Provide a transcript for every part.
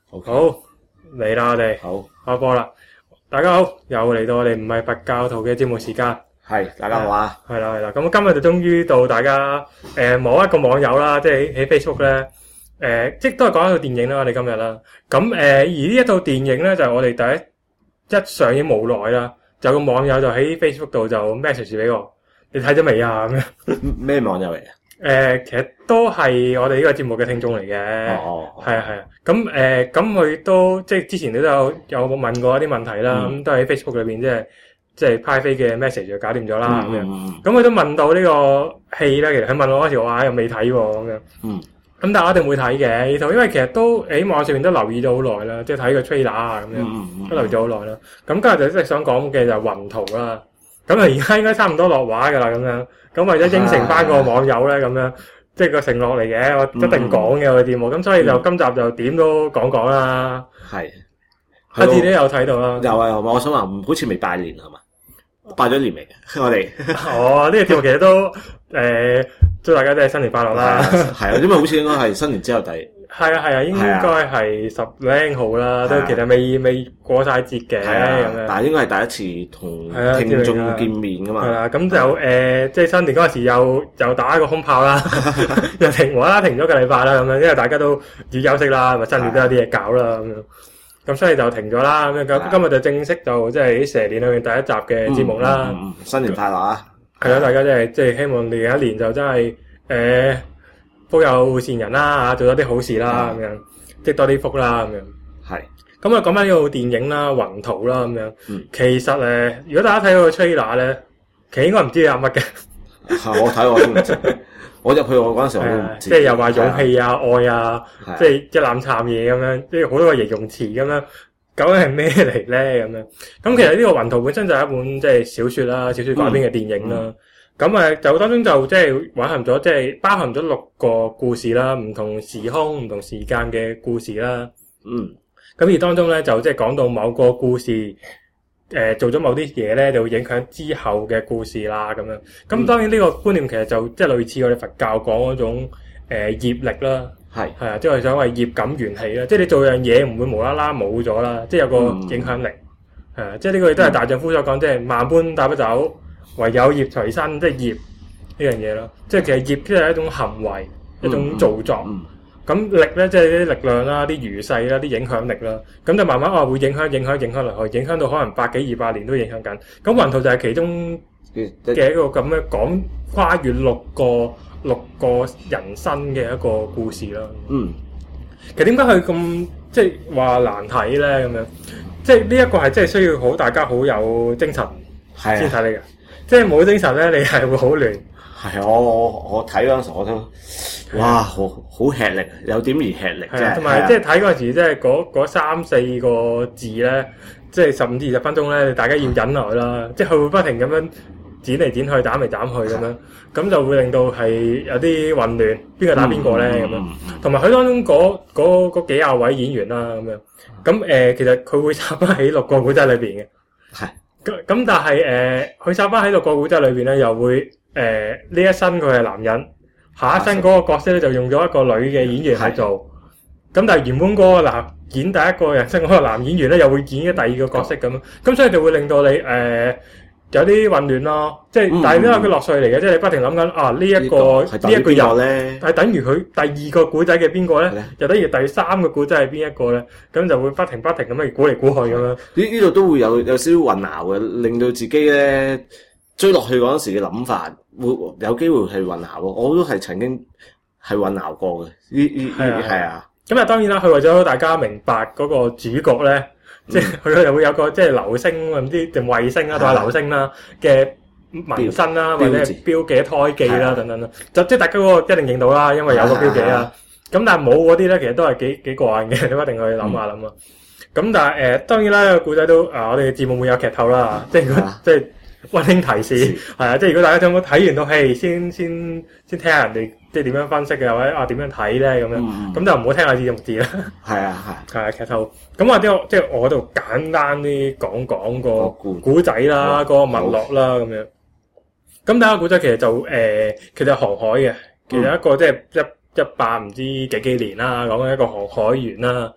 Okay. 好嚟啦，我哋好開波啦！大家好，又嚟到我哋唔係佛教徒嘅節目時間。 係，大家好啊！ 係啦，咁今日就終於到大家某一個網友啦，即係喺 Facebook 咧，即係都係講一套電影啦，我哋今日啦。咁而呢一套電影咧，就係我哋第一上映冇耐啦，就有個網友就喺 Facebook 度就 message 俾我，你睇咗未啊？咁樣咩網友嚟嘅？ 其實都係我哋呢個節目嘅聽眾嚟嘅。係啊。咁佢都即係之前你都有問過一啲問題啦，咁都喺 Facebook 裏邊即係派飛嘅 message 就搞掂咗啦咁樣。咁佢都問到呢個戲咧，其實佢問我嗰時我話又未睇喎咁樣。咁但係我一定會睇嘅呢套，因為其實都喺網上面都留意咗好耐啦，即係睇個 trailer 啊咁樣，都留意咗好耐啦。咁今日就即係想講嘅就係雲圖啦。咁啊，而家應該差唔多落畫噶啦，咁樣。咁為咗應承翻個網友咧，咁樣即係個承諾嚟嘅，我一定講嘅我哋節目。咁所以就今集就點都講啦。係，阿志都有睇到啦。 有啊，我想話好似未拜年係嘛？拜咗年未嘅？我哋呢個節目其實都祝大家都係新年快樂啦。 係啊，因為好似應該係新年之後係啊，應該係10零號啦，都其實未過晒節嘅咁樣。 但係應該係第一次同聽眾見面噶嘛。 係啦，咁就即係新年嗰陣時又打一個空炮啦，又無啦啦停咗個禮拜啦咁樣，因為大家都要休息啦，咪新年都有啲嘢搞啦咁樣。咁所以就停咗啦咁樣。今日就正式就即係喺蛇年裏面第一集嘅節目啦。 新年快樂啊！係啦，大家即係希望你一年就真係福有善人啦嚇，做多啲好事啦咁樣，積多啲福啦咁樣。係。咁啊講翻呢套電影啦，雲圖啦咁樣。其實如果大家睇到個 trailer 咧，其實應該唔知有乜嘅。 我睇我都唔知。我入去我嗰陣時我都唔知。 即係又話勇氣啊、愛啊，即係一攬杉嘢咁樣，即係好多個形容詞咁樣。究竟係咩嚟咧？咁樣。咁其實呢個雲圖本身就係一本即係小説啦，小説改編嘅電影啦。咁就當中就即係蘊含咗，即係包含咗6個故事啦，唔同時空、唔同時間嘅故事啦。咁而當中咧就即係講到某個故事，做咗某啲嘢咧，就會影響之後嘅故事啦。咁樣。咁當然呢個觀念其實就即係類似我哋佛教講嗰種業力啦。係啊，即係所謂業感緣起啦。即係你做樣嘢唔會無啦啦冇咗啦，即係有個影響力。係啊，即係呢個亦都係大丈夫所講，即係萬般帶不走。唯有業隨身，即係業呢樣嘢咯。即係其實業即係一種行為，一種造作。咁力咧，即係啲力量啦、啲餘勢啦、啲影響力啦。咁就慢慢會影響落去，影響到可能100幾200年都影響緊。咁雲圖就係其中嘅一個咁嘅講跨越6個人生嘅一個故事啦。其實點解佢咁即係話難睇咧？咁樣即係呢一個係即係需要大家好有精神先睇你嘅。即係冇精神咧，你係會好亂。 係我睇嗰陣時我都，哇，好吃力，有點而吃力。係同埋即係睇嗰陣時，即係嗰3-4個字咧，即係15至20分鐘咧，大家要忍耐啦。即係佢會不停咁樣剪嚟剪去、斬嚟斬去咁樣，咁就會令到係有啲混亂，邊個打邊個咧咁樣。同埋佢當中嗰幾廿位演員啦咁樣，咁其實佢會插翻喺6個古仔裏邊嘅。係。咁但係佢插翻喺6個古仔裏邊咧，又會呢一生佢係男人，下一生嗰個角色咧就用咗一個女嘅演員去做。咁但係原本嗰個演第一個人生嗰個男演員咧，又會演第二個角色咁。咁所以就會令到你有啲混亂咯。即係但係因為佢落稅嚟嘅，即係你不停諗緊呢一個人咧，係等於佢第2個古仔嘅邊個咧？又等於第3個古仔係邊一個咧？咁就會不停咁樣估嚟估去咁樣。呢度都會有少少混淆嘅，令到自己咧追落去嗰陣時嘅諗法，會有機會係混淆。我都係曾經係混淆過嘅。係啊。 咁當然啦，佢為咗大家明白嗰個主角咧，即係佢又會有個即係流星唔知定衛星啦，定係流星啦嘅紋身啦，或者係標記、胎記啦等等啦，就即係大家嗰個一定認到啦，因為有個標記啦。咁但係冇嗰啲咧，其實都係幾過癮嘅，你一定去諗下諗啊。咁但係當然啦，個故仔都我哋嘅節目會有劇透啦，即係即係溫馨提示係啊，即係如果大家有冇睇完套戲先聽下人哋即係點樣分析嘅，或者點樣睇咧咁樣，咁就唔好聽下字幕字啦。係劇透。咁或者即係我度簡單啲講個古仔啦，個脈絡啦咁樣。咁第一個古仔其實就其實航海嘅，其實一個即係100唔知幾年啦，講緊一個航海員啦。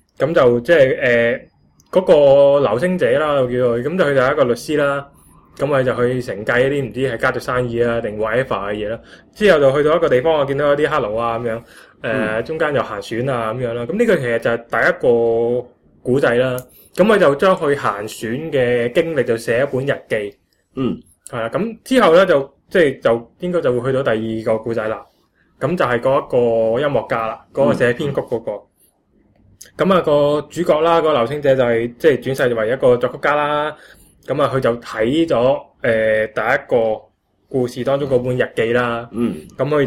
咁就即係嗰個劉星姐啦，我叫佢，咁就佢就係一個律師啦。咁佢就去承繼一啲唔知係家族生意啊定 whatever 嘅嘢啦。之後就去到一個地方，我見到有啲 hello 啊咁樣，中間有行船啊咁樣啦。咁呢個其實就係第一個古仔啦。咁佢就將佢行船嘅經歷就寫一本日記。係啦。咁之後咧就即係就應該就會去到第二個古仔啦。咁就係嗰一個音樂家啦，嗰個寫編曲嗰個。咁啊個主角啦，個劉星姐就係即係轉世為一個作曲家啦。咁啊，佢就睇咗第一個故事當中嗰本日記啦。咁佢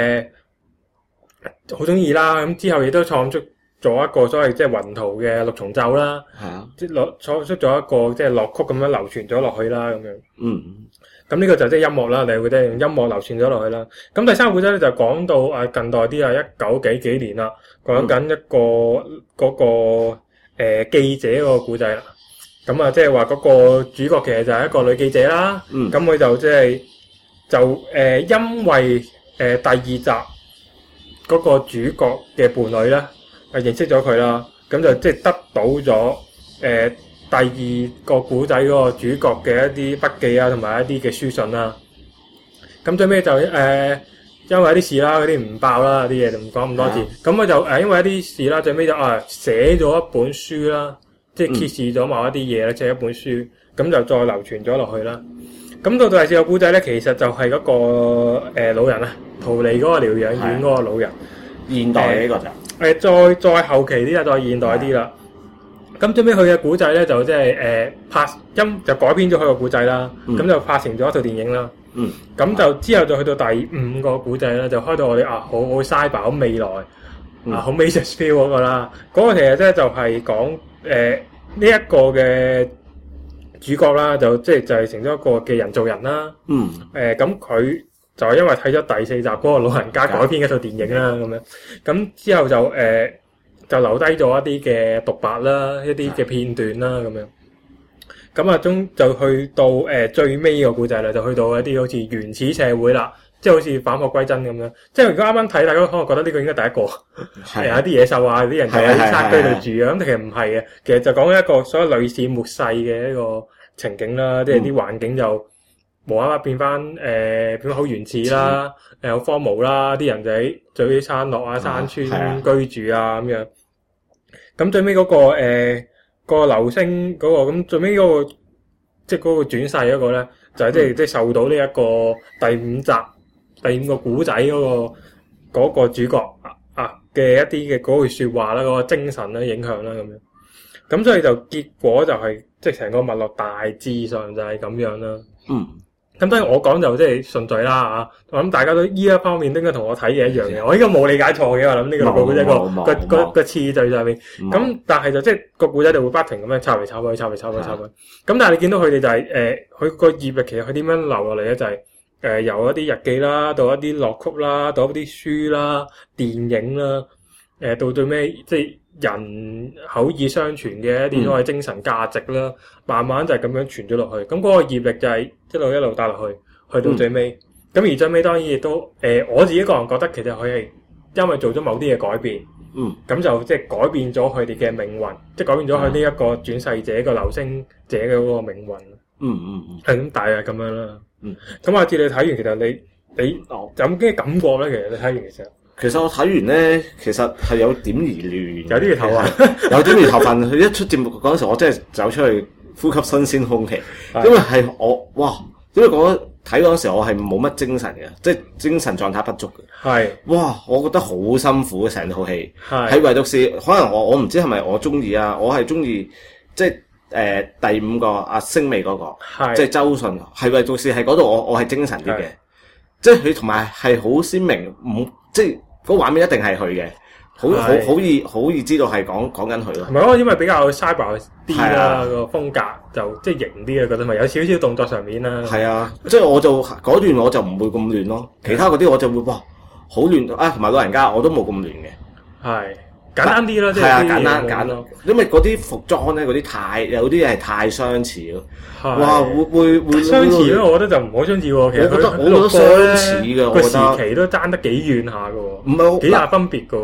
就好中意啦。咁之後亦都創出咗一個所謂即係雲圖嘅六重奏啦。即係創出咗一個即係樂曲咁樣流傳咗落去啦。咁樣。咁呢個就即係音樂啦，你會即係用音樂流傳咗落去啦。咁第三個故仔咧就講到近代啲啊，19幾年啦，講緊一個嗰個記者嗰個故仔啦。咁啊，即係話嗰個主角其實就係一個女記者啦。咁佢就即係因為第二集嗰個主角嘅伴侶咧，認識咗佢啦。咁就即係得到咗第二個古仔嗰個主角嘅一啲筆記啊，同埋一啲嘅書信啦。咁最尾就因為一啲事啦，嗰啲唔爆啦，啲嘢就唔講咁多字。咁佢就因為一啲事啦，最尾就寫咗一本書啦。即係揭示咗某一啲嘢咧，即係一本書，咁就再流傳咗落去啦。咁到第四個古仔咧，其實就係嗰個老人啊，逃離嗰個療養院嗰個老人。 現代嘅呢個就再後期啲啊，再現代啲啦。咁最尾佢嘅古仔咧，就即係就改編咗佢個古仔啦。咁就拍成咗一套電影啦。咁就之後就去到第五個古仔啦，就開到我哋好 cyber 好未來好 Matrix feel 嗰個啦。嗰個其實咧就係講呢一個嘅主角啦，就即係就係成咗一個嘅人造人啦。咁佢就係因為睇咗第四集嗰個老人家改編一套電影啦，咁樣咁之後就留低咗一啲嘅獨白啦，一啲嘅片段啦，咁樣咁就去到最尾個故仔啦，就去到一啲好似原始社會啦。即係好似返璞歸真咁樣，即係如果啱啱睇，大家可能覺得呢個應該第一個，有啲野獸啊，啲人就喺山區度住啊，咁其實唔係嘅，其實就講一個所謂類似末世嘅一個情景啦，即係啲環境就無啦啦變翻好原始啦，好荒蕪啦，啲人就喺最山落啊、山村居住啊咁樣。咁最尾嗰個流星嗰個，咁最尾嗰個即係嗰個轉世嗰個咧，就係即係受到呢一個第五個古仔嗰個主角嘅一啲嘅嗰句說話啦，嗰個精神啦影響啦咁樣，咁所以就結果就係即係成個脈絡大致上就係咁樣啦。咁當然我講就即係順序啦嚇，我諗大家都依一方面都應該同我睇嘅一樣嘅，我應該冇理解錯嘅，我諗呢個古仔個次序上面。咁但係就即係個古仔就會不停咁樣插嚟插去，插嚟插去，插去。咁但係你見到佢哋就係佢個業力其實佢點樣流落嚟咧，就係由一啲日記啦，到一啲樂曲啦，到一啲書啦、電影啦，到最尾即係人口耳相傳嘅一啲所謂精神價值啦，慢慢就係咁樣傳咗落去。咁嗰個業力就係一路帶落去，去到最尾。咁而最尾當然亦都我自己個人覺得其實佢係因為做咗某啲嘅改變，咁就即係改變咗佢哋嘅命運，即係改變咗佢呢一個轉世者個流星者嘅嗰個命運。係咁大約咁樣啦。咁阿志你睇完，其實你有咩感覺咧？其實你睇完其實我睇完咧，其實係有點而亂， 有啲嘢頭啊， 有點而頭暈。佢一出節目嗰陣時，我真係走出去呼吸新鮮空氣，因為係因為睇嗰陣時我係冇乜精神嘅，即係精神狀態不足嘅。我覺得好辛苦嘅成套戲。係唯獨是可能我唔知係咪我中意啊，我係中意即係。第五個阿星美嗰個，即係周迅，係為做事係嗰度我係精神啲嘅，即係佢同埋係好鮮明，即係嗰畫面一定係佢嘅，好易知道係講緊佢咯。唔係因為比較 cyber 啲啦，個風格就即係型啲啊，覺得咪有少少動作上面啦。 係啊，即係我就嗰段我就唔會咁亂咯，其他嗰啲我就會好亂啊，同埋老人家我都冇咁亂嘅。 簡單啲咯，即係簡單咯，因為嗰啲服裝咧，嗰啲有啲係太相似咯。會相似咧，我覺得就唔好相似喎。其實我覺得相似嘅， 個時期都爭得幾遠下嘅喎， 唔係幾大分別嘅喎。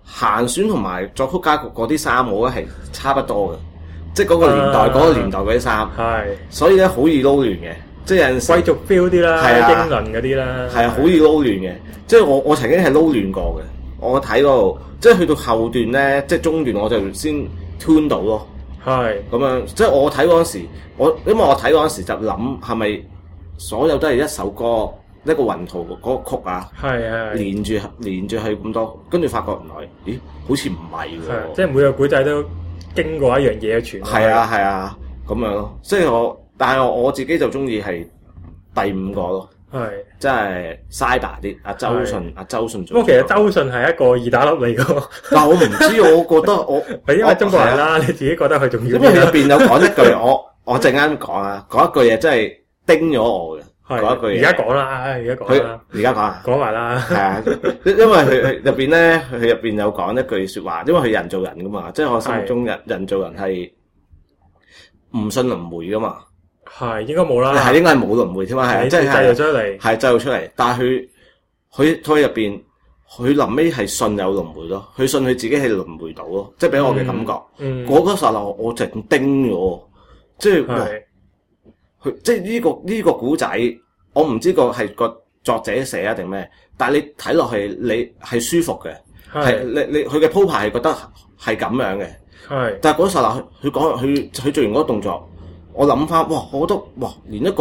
行選同埋作曲家嗰啲衫，我覺得係差不多嘅，即係嗰個年代嗰啲衫，所以咧好易撈亂嘅，即係有陣時貴族 feel 啲啦，英倫嗰啲啦， 係啊，好易撈亂嘅，即係我曾經係撈亂過嘅，我睇嗰度，即係去到後段咧，即係中段我就先 tune 到咯，咁樣，即係我睇嗰陣時，因為我睇嗰陣時就諗係咪所有都係一首歌。一個雲圖嗰個曲啊，連住係咁多，跟住發覺原來，咦，好似唔係喎， 即係每個古仔都經過一樣嘢嘅傳。 係啊，咁樣咯。即係但係我自己就中意係第5個咯，即係 Cyber 啲阿周迅。 不過其實周迅係一個二打粒嚟㗎。 但我唔知，我覺得因為中國人啦，你自己覺得佢重要。 因為佢入邊有講一句，我陣間講啊，講一句嘢真係叮咗我嘅。講一句嘢， 而家講啦， 而家講啊， 講埋啦。 係啊，因為佢入邊咧，佢入邊有講一句說話，因為佢人造人噶嘛，即係我心目中人造人係唔信輪迴噶嘛。 係應該冇啦， 係應該係冇輪迴添嘛，係即係製造出嚟， 係製造出嚟。但係佢入邊，佢臨尾係信有輪迴咯，佢信佢自己係輪迴到咯，即係俾我嘅感覺。嗰個剎那我直叮咗，即係。即係呢個古仔，我唔知個係個作者寫啊定咩，但係你睇落去你係舒服嘅，係你佢嘅鋪排係覺得係咁樣嘅，但係嗰時候佢講佢做完嗰個動作，我諗翻，哇！我覺得哇，連一個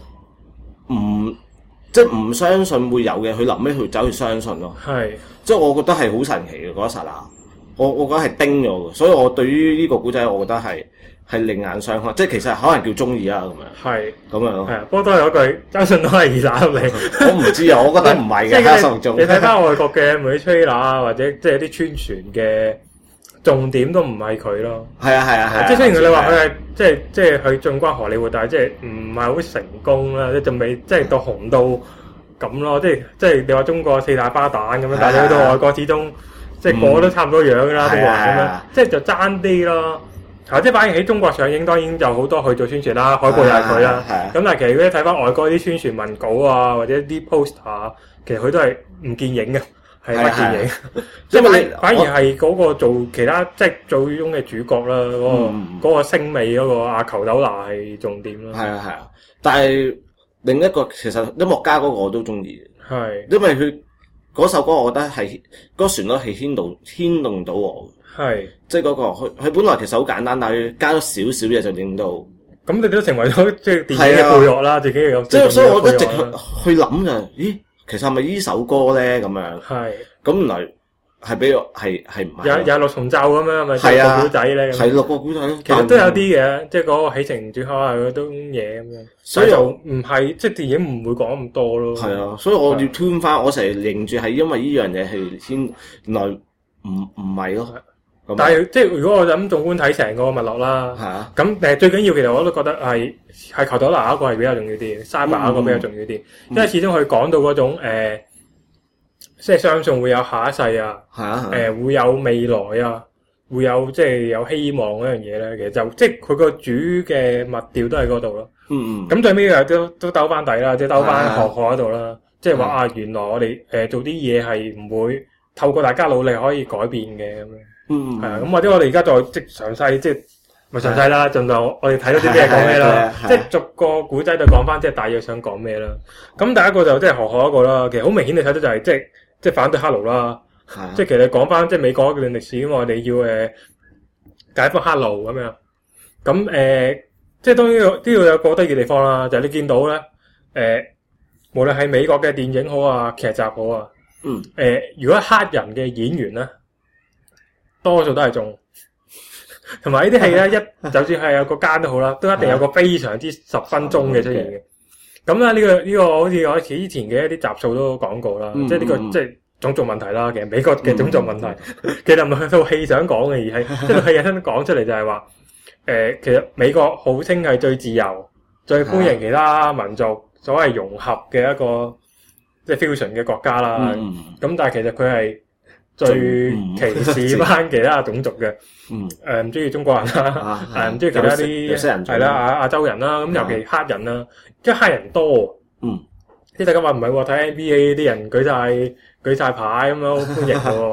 即係唔相信會有嘅，佢臨尾去走去相信咯，即係我覺得係好神奇嘅嗰一剎那，我覺得係叮咗嘅，所以我對於呢個古仔，我覺得係另眼相看，即係其實可能叫中意啦咁樣。咁樣咯。 不過都係嗰句，周迅都係二打粒嚟。 我唔知啊，我覺得唔係嘅。喺心目中， 你睇翻外國嘅每啲 trailer 啊，或者即係啲宣傳嘅重點都唔係佢咯。 係啊。 即係雖然你話佢係即係佢進軍荷里活，但係即係唔係好成功啦，即係仲未即係到紅到咁咯。即係你話中國4大巴蛋咁樣，但係你去到外國始終即係個個都差唔多樣啦，中國人咁樣，即係就爭啲咯。即係反而喺中國上映，當然有好多去做宣傳啦，海報又係佢啦。咁但係其實如果你睇翻外國啲宣傳文稿啊，或者啲 poster，其實佢都係唔見影嘅，係不見影。即係反而係嗰個做其他即係做中嘅主角啦，嗰個星味嗰個阿裘斗娜係重點啦。 係啊，但係另一個其實音樂家嗰個我都中意嘅，因為佢嗰首歌我覺得係嗰旋律係牽動到我。即係嗰個佢本來其實好簡單，但係佢加咗少少嘢就令到咁，你都成為咗即係電影嘅配樂啦，自己有即係所以我一直去諗就咦，其實係咪呢首歌咧咁樣？咁原來係俾我係唔係有六重奏咁樣，咪六個古仔咧？ 係六個古仔， 其實都有啲嘅，即係嗰個起承轉合啊嗰種嘢咁樣。所以就唔係即係電影唔會講咁多咯。係啊， 所以我要 tune 翻，我成日認住係因為呢樣嘢係先原來唔係咯。 但係即係如果我就咁縱觀睇成個脈絡啦，咁最緊要其實我都覺得係裘斗娜嗰個係比較重要啲，Cyber 嗰個比較重要啲，因為始終佢講到嗰種即係相信會有下一世啊，會有未來啊，會有即係有希望嗰樣嘢咧，其實就即係佢個主嘅脈調都喺嗰度咯。咁最尾又都兜翻底啦，即係兜翻學嗰度啦，即係話原來我哋做啲嘢係唔會透過大家努力可以改變嘅咁樣。咁或者我哋而家再即係詳細，即係咪詳細啦？盡量我哋睇到啲咩講咩啦，即係逐個古仔就講翻，即係大約想講咩啦。咁第一個就即係學一個啦，其實好明顯你睇到就係即係反對黑奴啦，即係其實講翻即係美國一段歷史，咁我哋要解放黑奴咁樣。咁即係當然都要有個得意嘅地方啦，就係你見到咧無論係美國嘅電影好啊，劇集好啊，如果黑人嘅演員咧，多數都係中，同埋呢啲戲咧就算係有個奸都好啦，都一定有個非常之10分鐘嘅出現嘅。咁咧呢個好似我之前嘅一啲集數都講過啦，即係呢個即係種族問題啦。其實美國嘅種族問題，其實唔係套戲想講嘅，而係即係套戲引申講出嚟就係話，其實美國號稱係最自由、最歡迎其他民族、所謂融合嘅一個即係 fusion 嘅國家啦。咁但係其實佢係最歧視翻其他種族嘅，唔中意中國人啦，唔中意其他啲係啦亞洲人啦，咁尤其黑人啦，即係黑人多，即係大家話唔係喎，睇 NBA 啲人舉晒牌咁樣歡迎喎，咁樣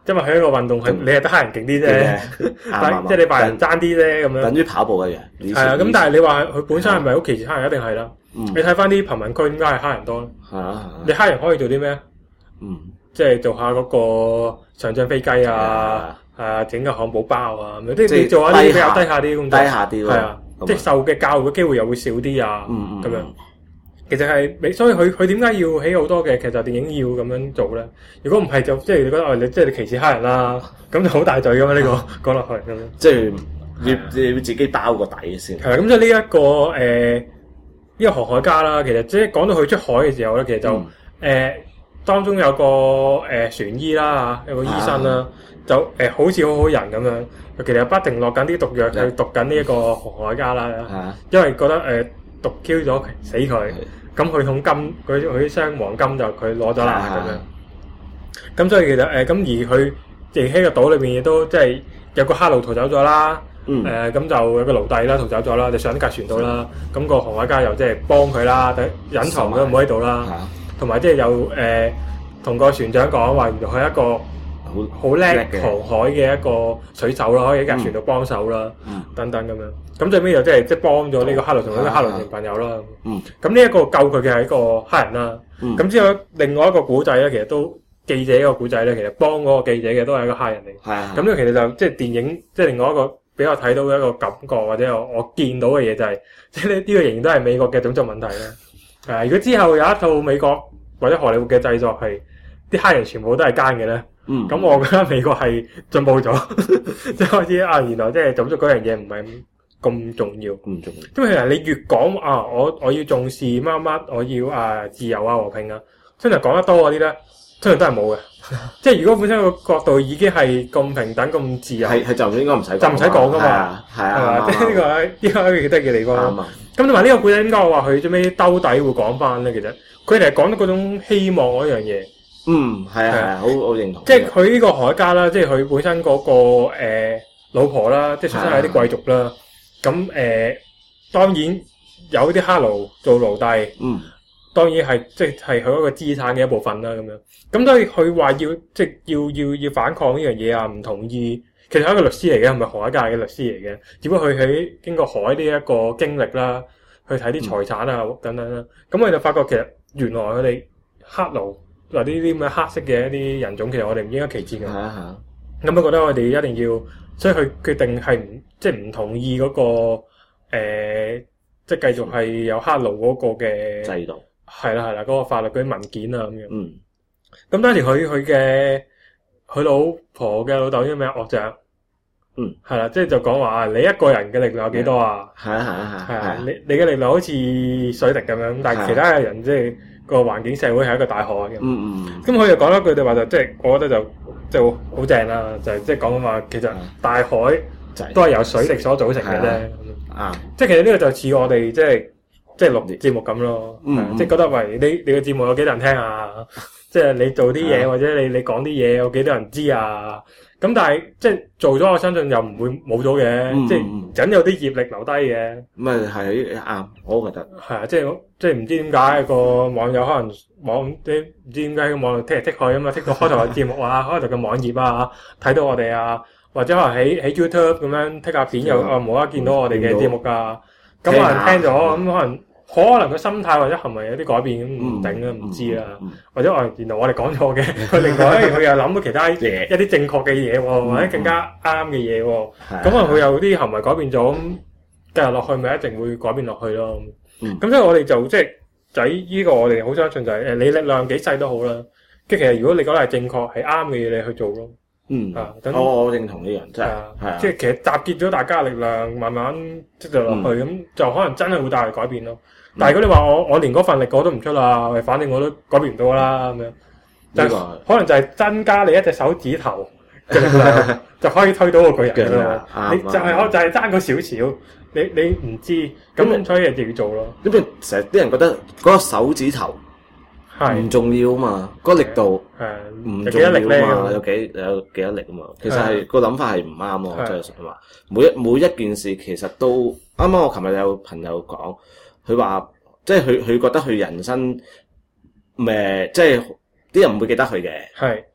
因為佢一個運動係你係得黑人勁啲啫，即係你白人爭啲啫咁樣。 等於跑步一樣。 係啊，咁但係你話佢本身係咪好歧視黑人？一定係啦。你睇翻啲貧民區點解係黑人多咧？係啊，你黑人可以做啲咩？即係做下嗰個上將飛雞啊，整個漢堡包啊咁樣，即係做下啲比較低下啲工作。低下啲咯。係啊，即係受嘅教育嘅機會又會少啲啊，咁樣。其實係，所以佢點解要起好多嘅劇集電影要咁樣做咧？如果唔係就即係你覺得你歧視黑人啦，咁就好大罪噶嘛呢個講落去咁樣。即係要自己包個底先。 係啦，咁即係呢一個呢個航海家啦，其實即係講到佢出海嘅時候咧，其實就當中有個船醫啦有個醫生啦，就好似好好人咁樣，其實不停落緊啲毒藥去毒緊呢一個航海家啦，因為覺得毒 Q 咗死佢。咁佢桶金，佢啲箱黃金就佢攞咗啦咁樣。咁所以其實咁而佢亦喺個島裏邊亦都即係有個黑奴逃走咗啦。咁就有個奴隸啦逃走咗啦，就上架船度啦。咁個航海家又即係幫佢啦，隱藏咗唔喺度啦。同埋即係有同個船長講話，原來佢係一個好叻航海嘅一個水手啦，可以喺架船度幫手啦，等等咁樣。咁最尾就即係幫咗呢個黑奴同呢個黑奴成朋友啦。咁呢一個救佢嘅係一個黑人啦。咁之後另外一個古仔咧，其實都記者一個古仔咧，其實幫嗰個記者嘅都係一個黑人嚟。咁呢個其實就即係電影，即係另外一個比較睇到嘅一個感覺，或者我見到嘅嘢就係，即係呢個仍然都係美國嘅種族問題啦。如果之後有一套美國或者荷里活嘅製作係啲黑人全部都係奸嘅咧，咁我覺得美國係進步咗，即係開始原來即係種族嗰樣嘢唔係咁重要。因為其實你越講我要重視乜乜，我要自由和平啊，真係講得多嗰啲咧，通常都係冇嘅。即係如果本身個角度已經係咁平等咁自由，係就應該唔使就唔使講噶嘛。係啊，即係呢個幾得意嘅地方。咁同埋呢個故仔點解我話佢最尾兜底會講翻咧？其實佢哋係講到嗰種希望嗰樣嘢。係啊，好認同。即係佢呢個海家啦，即係佢本身嗰個老婆啦，即係出身係啲貴族啦。咁當然有啲黑奴做奴隸。當然係即係佢一個資產嘅一部分啦，咁樣。咁所以佢話要即係要反抗呢樣嘢啊，唔同意。其實係一個律師嚟嘅，唔係航海界嘅律師嚟嘅。只不過佢喺經過海呢一個經歷啦，去睇啲財產啊等等啦。咁我哋就發覺其實原來佢哋黑奴或者呢啲咁嘅黑色嘅一啲人種，其實我哋唔應該歧視嘅。咁我覺得我哋一定要，所以佢決定係即係唔同意嗰個即係繼續係有黑奴嗰個嘅制度。 係啦，嗰個法律嗰啲文件啊咁樣。咁當時佢老婆嘅老豆叫咩岳丈。係啦，即係就講話你一個人嘅力量有幾多啊？係啊，你嘅力量好似水滴咁樣，但係其他嘅人即係個環境社會係一個大海咁。咁佢就講一句對話就即係我覺得就好正啦，就即係講話其實大海都係由水滴所組成嘅啫。即係其實呢個就似我哋即係錄節目咁咯，即係覺得喂你個節目有幾多人聽啊？即係你做啲嘢或者你講啲嘢有幾多人知啊？咁但係即係做咗，我相信又唔會冇咗嘅，即係梗有啲業力留低嘅。咁係啱，我覺得係啊，即係唔知點解個網友可能唔知點解個網踢嚟踢去咁啊，踢到開頭嘅節目啊，開頭嘅網頁啊，睇到我哋啊，或者可能喺 YouTube 咁樣踢下片又冇得見到我哋嘅節目㗎。咁可能聽咗咁可能個心態或者行為有啲改變，咁唔定啦，唔知啦。或者原來我哋講錯嘅，佢另外佢又諗到其他一啲正確嘅嘢喎，或者更加啱嘅嘢喎。咁可能佢有啲行為改變咗，咁繼續落去咪一定會改變落去咯。咁所以我哋就即係喺呢個我哋好相信就係你力量幾細都好啦。即係其實如果你覺得係正確係啱嘅嘢，你去做咯。 我認同呢樣真係。 即係其實集結咗大家嘅力量，慢慢積聚落去，咁就可能真係會帶嚟改變咯。但係如果你話我連嗰份力我都唔出啦，反正我都改變唔到啦咁樣，就可能就係增加你一隻手指頭嘅力量就可以推到個巨人啦。你就係爭個少少，你唔知咁，所以就要做咯。 因為成日啲人覺得嗰個手指頭唔重要啊嘛，嗰力度唔重要啊嘛，有幾多力啊嘛。其實係個諗法係唔啱咯，即係話每一件事其實都啱啱。我琴日有朋友講。佢話即係佢覺得佢人生即係啲人唔會記得佢嘅，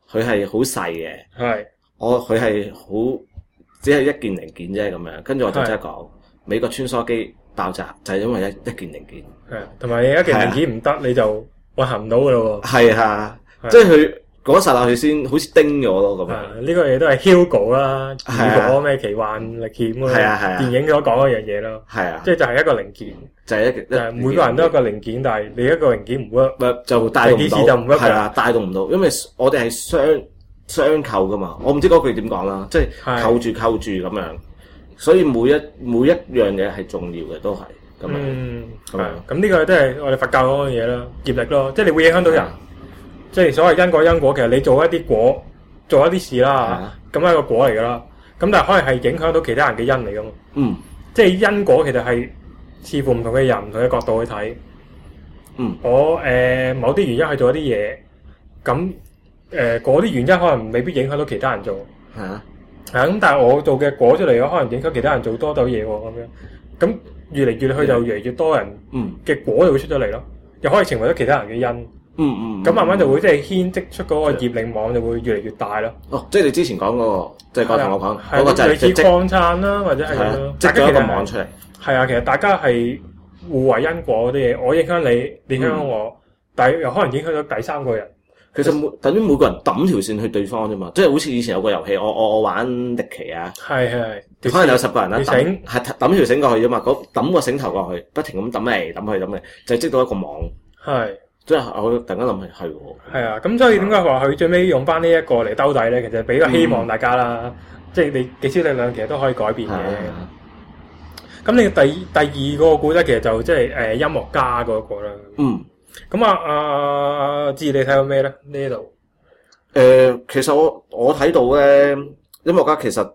佢係好細嘅， 係佢係好只係一件零件啫咁樣，跟住我就真係講美國穿梭機爆炸就係因為一件零件， 係同埋你一件零件唔得，你就運行唔到噶咯喎。 係啊，即係佢嗰剎那佢先好似叮咗咯咁樣。 呢個嘢都係 Hugo 啦，如果咩奇幻歷險嗰個電影所講嗰樣嘢咯。係啊，即係就係一個零件，就係每個人都有一個零件，但係你一個零件唔 work，就帶動唔到，係啊，帶動唔到，因為我哋係雙扣噶嘛。我唔知嗰句點講啦，即係扣住咁樣，所以每一樣嘢係重要嘅，都係咁樣。 咁呢個都係我哋佛教嗰樣嘢啦，業力咯，即係你會影響到人。即係所謂因果，其實你做一啲果，做一啲事啦，咁係個果嚟噶啦。咁但係可能係影響到其他人嘅因嚟噶嘛。即係因果其實係視乎唔同嘅人、唔同嘅角度去睇。我某啲原因去做一啲嘢，咁嗰啲原因可能未必影響到其他人做。咁但係我做嘅果出嚟，可能影響其他人做多啲嘢喎。咁樣，咁越嚟越去就越嚟越多人嘅果就會出咗嚟咯，又可以成為咗其他人嘅因。咁慢慢就會即係牽織出嗰個業力網就會越嚟越大咯。 即係你之前講嗰個，即係剛才我講嗰個就係類似礦產啦，或者係織咗一個網出嚟。 係啊，其實大家係互為因果嗰啲嘢，我影響你，你影響我，但係又可能影響到第三個人。 其實等於每個人抌條線去對方啫嘛，即係好似以前有個遊戲，我玩歷奇啊， 係可能有10個人啦，係抌條繩過去啫嘛，抌個繩頭過去，不停咁抌嚟抌去，就織到一個網。係。即係我突然間諗起係喎，係啊，咁所以點解話佢最尾用翻呢一個嚟兜底咧？其實俾個希望大家啦，即係你幾少力量其實都可以改變嘅。咁你第二個故仔其實就即係音樂家嗰個啦。咁阿志你睇到咩咧？呢度其實我睇到咧，音樂家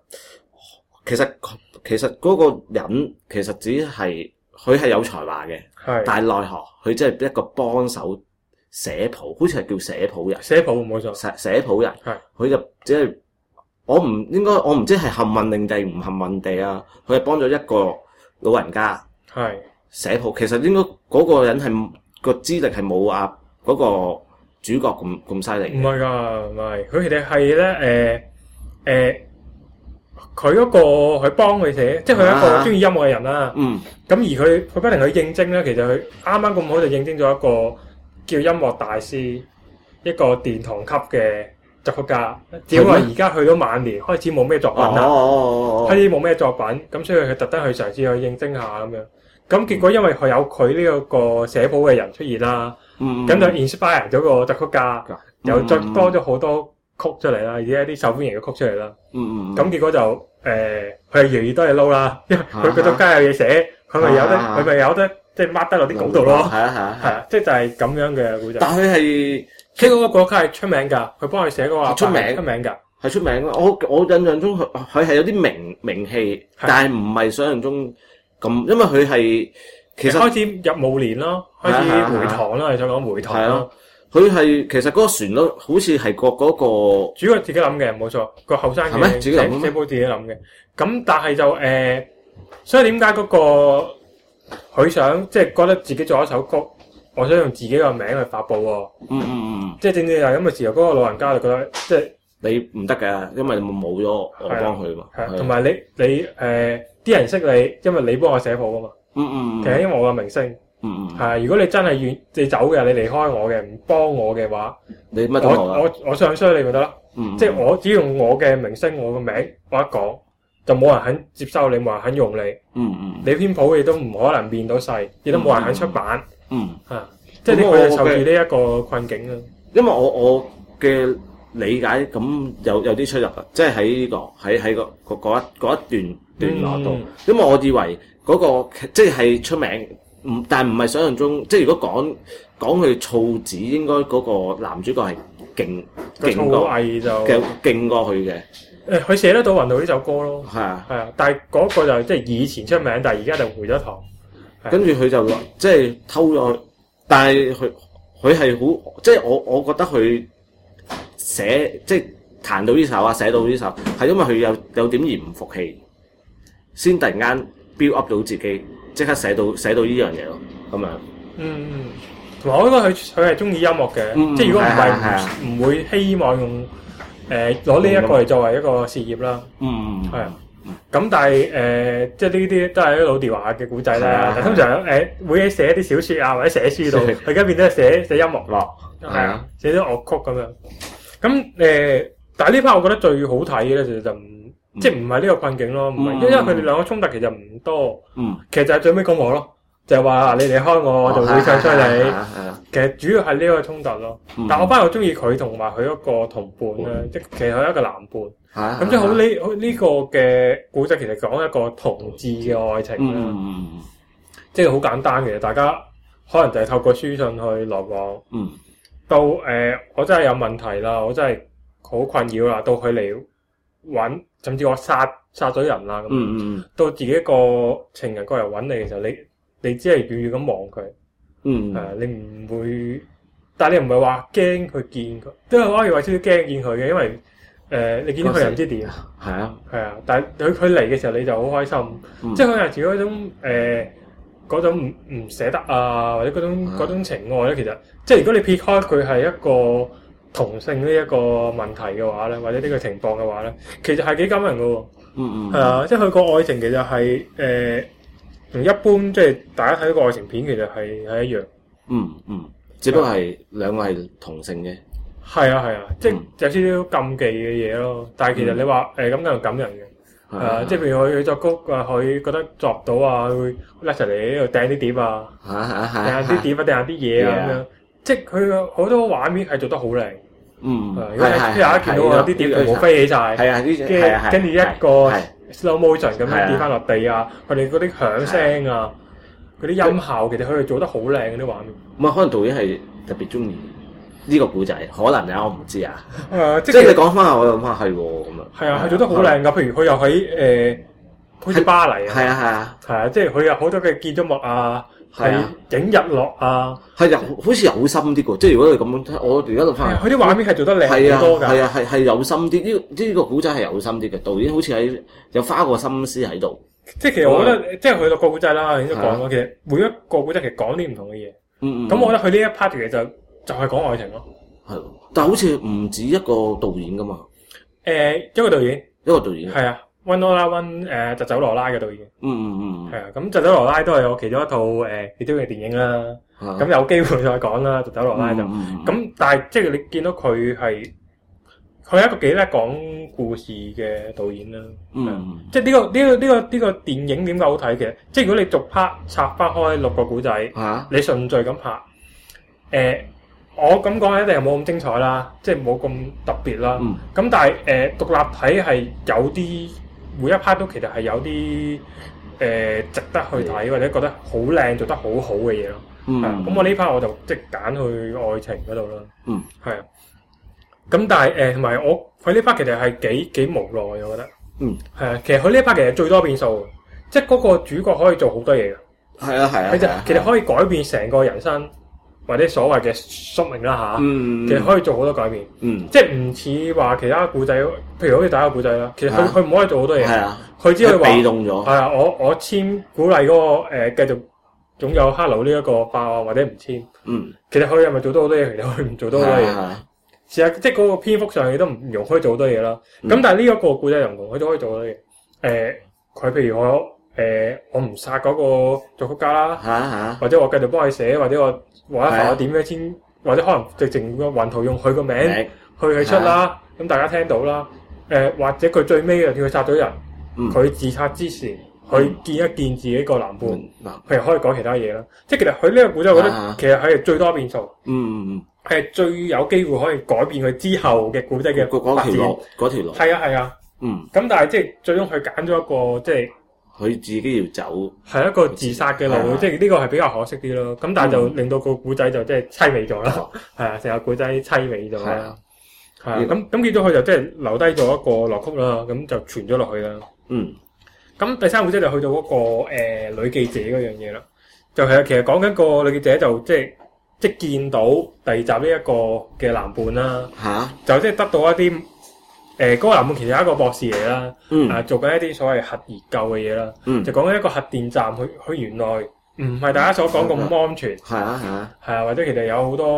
其實嗰個人其實只係佢係有才華嘅。但係奈何佢即係一個幫手寫譜，好似係叫寫譜人。寫譜冇錯，寫譜人。佢就只係我唔知係幸運定定唔幸運地啊！佢係幫咗一個老人家寫譜。其實應該嗰個人係個資歷係冇嗰個主角咁犀利。唔係㗎，唔係佢哋係咧佢嗰個佢幫佢寫，即係佢係一個中意音樂嘅人啦。咁而佢不停去應徵咧，其實佢啱啱咁好就應徵咗一個叫音樂大師，一個殿堂級嘅作曲家。只不過而家去到晚年，開始冇咩作品啦，開始冇咩作品，咁所以佢特登去嘗試去應徵下咁樣。咁結果因為佢有佢呢個寫譜嘅人出現啦，咁就 inspire 咗個作曲家，又再多咗好多曲出嚟啦，而且一啲受歡迎嘅曲出嚟啦。咁結果就佢係越嚟越多嘢撈啦，因為佢作曲家有嘢寫，佢咪有得即係 mark 得落啲稿度咯。係啊，即係就係咁樣嘅故仔。但係佢係即係嗰個作曲家係出名㗎，佢幫佢寫嗰個出名㗎，係出名。我印象中佢係有啲名氣，但係唔係想象中咁，因為佢係其實開始入暮年咯，開始回堂啦，你想講回堂咯。佢係其實嗰個旋律好似係嗰個主角自己諗嘅，冇錯，個後生嘅寫譜自己諗嘅。咁但係就所以點解嗰個佢想即係覺得自己做一首歌，我想用自己個名去發佈喎。即係正正係咁嘅時候，嗰個老人家就覺得即係你唔得嘅，因為冇咗我幫佢嘛。係同埋你啲人識你，因為你幫我寫譜啊嘛。其實因為我個明星。係，如果你真係你走嘅，你離開我嘅，唔幫我嘅話，你乜都冇啦。我唱衰你咪得啦。即係我只要用我嘅名聲，我個名，我一講就冇人肯接收你，冇人肯用你。你編譜亦都唔可能變到細，亦都冇人肯出版。即係佢就受住呢一個困境啦。因為我嘅理解咁有啲出入啊，即係喺嗰一段落度。因為我以為嗰個即係出名。但唔係想象中，即係如果講佢措字，應該嗰個男主角係勁過佢嘅。佢寫得到《雲圖》呢首歌咯。係啊，但係嗰個就即係以前出名，但係而家就回咗堂。跟住佢就即係偷咗，但係佢係好，即係我覺得佢寫即係彈到呢首啊，寫到呢首，係因為佢有點而唔服氣，先突然間 build up 到自己。即刻寫到呢樣嘢咯，咁樣。同埋我覺得佢係中意音樂嘅，即係如果唔係唔會希望用攞呢一個嚟作為一個事業啦。係啊。咁但係即係呢啲都係啲老掉牙嘅古仔啦。但通常會寫啲小説啊或者寫書度，佢而家變咗寫音樂咯，係啊，寫啲樂曲咁樣。咁但係呢 part 我覺得最好睇嘅咧，其實就即係唔係呢個困境咯，唔係，因為佢哋兩個衝突其實唔多。其實就係最尾講我咯，就係話你離開我，我就會唱衰你。其實主要係呢個衝突咯。但我反而我中意佢同埋佢一個同伴咧，即係其實佢一個男伴。咁即係好呢個嘅古仔，其實講一個同志嘅愛情啦。即係好簡單嘅，大家可能就係透過書信去來往。到我真係有問題啦，我真係好困擾啦，到佢嚟揾，甚至我殺咗人啦咁。到自己一個情人過嚟揾你嘅時候，你只係遠遠咁望佢。你唔會，但係你唔係話驚佢見佢，都係可以話少少驚見佢嘅，因為你見到佢又唔知點。係啊，但係佢嚟嘅時候你就好開心。即係佢有時嗰種唔捨得啊，或者嗰種情愛咧，其實即係如果你撇開佢係一個同性呢一個問題嘅話咧，或者呢個情況嘅話咧，其實係幾感人嘅喎。係啊，即係佢個愛情其實係同一般即係大家睇到個愛情片其實係一樣。 只不過係兩個係同性嘅。係啊，即係有少少禁忌嘅嘢咯。但係其實你話咁樣感人嘅。即係譬如佢作曲啊，佢覺得作唔到啊，佢會甩出嚟呢度掟啲碟啊，掟下啲碟啊，掟下啲嘢啊咁樣。即係佢好多畫面係做得好靚。如果大家見到有啲碟全部飛起晒，跟住一個 slow motion 咁樣跌翻落地啊，佢哋嗰啲響聲啊，嗰啲音效，其實佢哋做得好靚嗰啲畫面。 咁啊，可能導演係特別中意呢個古仔，可能我唔知啊。即係你講翻下，我諗翻係喎咁啊。係啊， 佢做得好靚噶。譬如佢又喺好似巴黎啊。係啊，即係佢有好多嘅建築物啊，係影日落啊。係好似有心啲嘅。即係如果你咁樣睇，我而家諗翻。 佢啲畫面係做得靚好多㗎。 係有心啲。呢個古仔係有心啲嘅。導演好似有花過心思喺度。 即係其實我覺得，即係佢個古仔啦，已經講咗。其實每一個古仔其實講啲唔同嘅嘢。咁我覺得佢呢一 part 其實就係講愛情咯。 係，但係好似唔止一個導演噶嘛。 一個導演。係啊，溫多拉溫疾走羅拉嘅導演。係啊，咁疾走羅拉都係我其中一套其中嘅電影啦。咁有機會再講啦，疾走羅拉就。咁但係即係你見到佢係一個幾叻講故事嘅導演啦。即係呢個電影點解好睇嘅？即係如果你逐 part 拆翻開6個古仔，你順序咁拍，我咁講一定係冇咁精彩啦，即係冇咁特別啦。咁但係獨立睇係有啲每一 part 都其實係有啲值得去睇或者覺得好靚做得好好嘅嘢咯。咁我呢 part 我就即係揀去愛情嗰度啦。係啊。咁但係同埋佢呢 part 其實係幾無奈，我覺得。係啊，其實佢呢 part 其實最多變數，即係嗰個主角可以做好多嘢嘅。係啊。其實可以改變成個人生。或者所謂嘅宿命啦嚇，其實可以做好多改變，即係唔似話其他古仔，譬如好似第一個古仔啦，其實佢唔可以做好多嘢，佢只可以話被動咗。係啊，我簽鼓勵嗰個繼續擁有 Hello 呢一個法案或者唔簽，其實佢係咪做到好多嘢？其實佢唔做到好多嘢，事實即係嗰個篇幅上亦都唔容許做好多嘢啦。咁但係呢一個古仔又唔同，佢都可以做好多嘢。佢譬如我唔殺嗰個作曲家啦，或者我繼續幫佢寫，或者我點樣先，或者可能直情個雲圖用佢個名去出啦，咁大家聽到啦。或者佢最尾叫佢殺咗人，佢自殺之前，佢見一見自己個男伴，佢可以講其他嘢啦。即係其實佢呢個古仔，我覺得其實係最多變數，係最有機會可以改變佢之後嘅古仔嘅發展嗰條路。係啊，咁但係即係最終佢揀咗一個即係。 佢自己要走，係一個自殺嘅路，即係呢個係比較可惜啲咯。咁但係就令到個古仔就即係凄美咗啦。係啊，成個古仔凄美咗啦。係啊，咁見到佢就即係留低咗一個樂曲啦，咁就傳咗落去啦。咁第三個古仔就去到嗰個女記者嗰樣嘢啦。就係其實講緊個女記者就即係見到第2集呢一個嘅男伴啦。就即係得到一啲。嗰個男伴其實係一個博士嚟啦，做緊一啲所謂核研究嘅嘢啦，就講緊一個核電站，佢原來唔係大家所講咁安全，係啊，或者其實有好多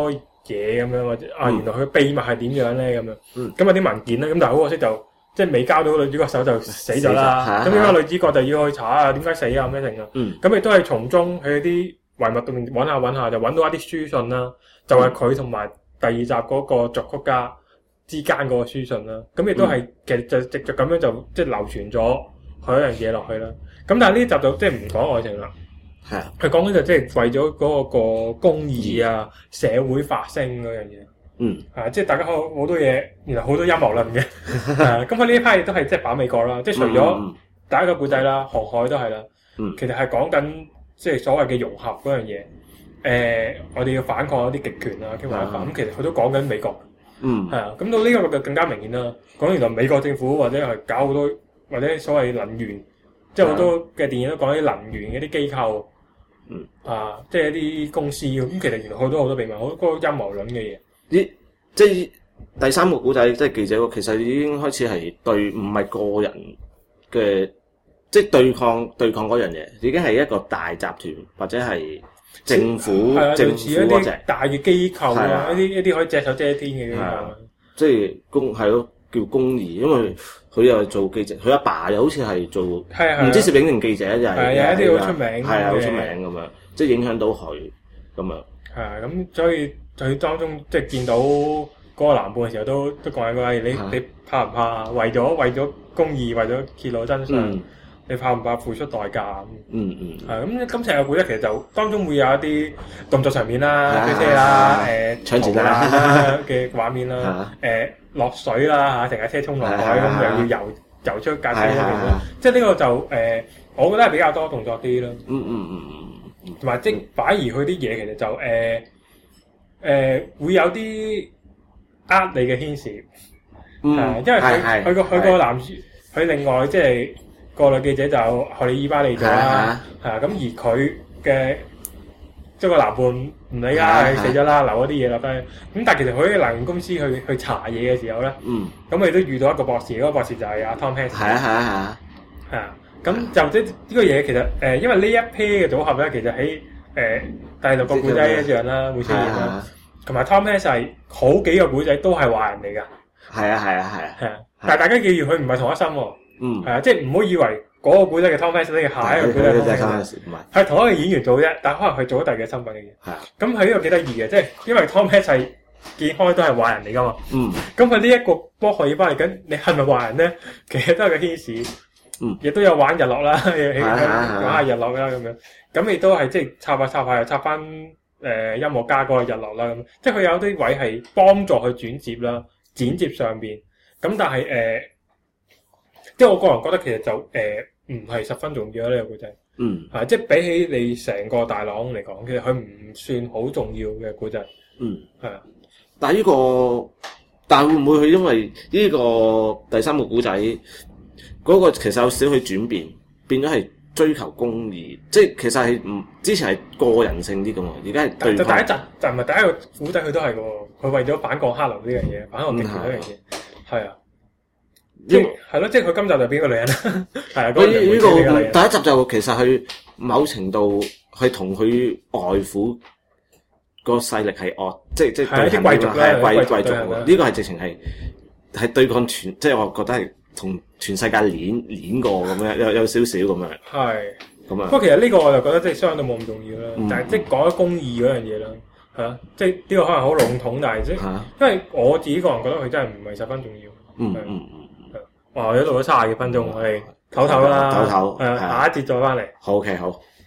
嘢咁樣，或者原來佢秘密係點樣咧咁樣。咁有啲文件咧，咁但係好可惜就即係未交到女主角手就死咗啦。咁呢個女主角就要去查下點解死啊咩成啊。咁亦都係從中喺啲遺物度面揾下，就揾到一啲書信啦，就係佢同埋第二集嗰個作曲家之間嗰個書信啦。咁亦都係其實就直接咁樣就即係流傳咗佢一樣嘢落去啦。咁但係呢集就即係唔講愛情啦。係啊，佢講緊就即係為咗嗰個公義啊、社會發聲嗰樣嘢。即係大家好多嘢，原來好多陰謀論嘅。咁佢呢一批亦都係即係反美國啦，即係除咗第一個故仔啦，航海都係啦。其實係講緊即係所謂嘅融合嗰樣嘢。我哋要反抗一啲極權啊，咁其實佢都講緊美國。係啊，咁到呢個就更加明顯啦。講原來美國政府或者係搞好多或者所謂能源，即係好多嘅電影都講啲能源嘅啲機構。即係一啲公司咁，其實原來好多秘密，好多陰謀論嘅嘢。 即係第三個古仔，即係記者其實已經開始係對唔係個人嘅，即係對抗嗰樣嘢，已經係一個大集團或者係政府類似一啲大嘅機構啊，一啲可以隻手遮天嘅機構。 即係叫公義，因為佢又係做記者，佢阿爸又好似係做唔知攝影定記者，就係有一啲好出名， 係啊，好出名咁樣，即係影響到佢咁樣。 係啊，咁所以佢當中即係見到嗰個男伴嘅時候，都講緊嗰你怕唔怕？為咗公義，為咗揭露真相，你怕唔怕付出代價？咁今次嘅故仔其實就當中會有一啲動作場面啦、飛車啦、 搶錢啦嘅畫面啦、落水啦成架車衝落海咁又要游出架車啦，即係呢個就我覺得係比較多動作啲咯。同埋即反而佢啲嘢其實就會有啲你嘅牽涉。因為佢個男主，佢另外即係個女記者就荷里伊巴利咗啦，咁而佢嘅即係個男伴唔理佢死咗啦，留咗啲嘢落低。咁但係其實佢喺能源公司去查嘢嘅時候咧，咁佢都遇到一個博士，嗰個博士就係阿 Tom Hanks。咁就即呢個嘢其實因為呢一 pair 嘅組合咧，其實喺第六個古仔一樣啦，會出現啦。同埋 Tom Hanks 係好幾個古仔都係壞人嚟㗎。係啊，但係大家記住佢唔係同一心喎。即係唔好以為嗰個古仔嘅 Tom Hanks 呢個下一個古仔 Tom Hanks 係同一個演員做啫，但係可能佢做咗第二個身份嘅嘢。咁佢呢個幾得意嘅，即係因為 Tom Hanks 係見開都係壞人嚟㗎嘛。咁佢呢一個波可以翻嚟緊，你係咪壞人咧？其實都係個牽涉。亦都有玩日落啦，講下日落啦咁樣，咁亦都係即係插下又插翻音樂家嗰個日落啦咁，即係佢有啲位係幫助佢轉接啦，剪接上邊，咁但係即係我個人覺得其實就唔係十分重要呢個故仔，即係比起你成個大朗嚟講，其實佢唔算好重要嘅故仔， 但係但係會唔會佢因為呢個第三個故仔？嗰個其實有少許轉變咗係追求公義，即係其實係之前係個人性啲咁喎，而家係對抗。第一集就唔係第一個古仔，佢都係嘅喎，佢為咗反抗黑流呢樣嘢，反抗極權呢樣嘢，係啊，係咯，即係佢今集就邊個女人啦？係啊，呢個第一集就其實佢某程度係同佢外父個勢力係惡，即係對啲貴族咧， 貴族喎，呢個係直情係對抗即係我覺得係。同全世界攣過咁樣，有少少咁樣。 係咁啊。 不過其實呢個我就覺得即係相對冇咁重要啦。但係即係講咗公義嗰樣嘢啦，係啊，即係呢個可能好籠統，但係即係因為我自己個人覺得佢真係唔係十分重要。哇！我哋錄咗30幾分鐘，我哋唞唞啦。 唞。 下一節再翻嚟。 好，OK，好。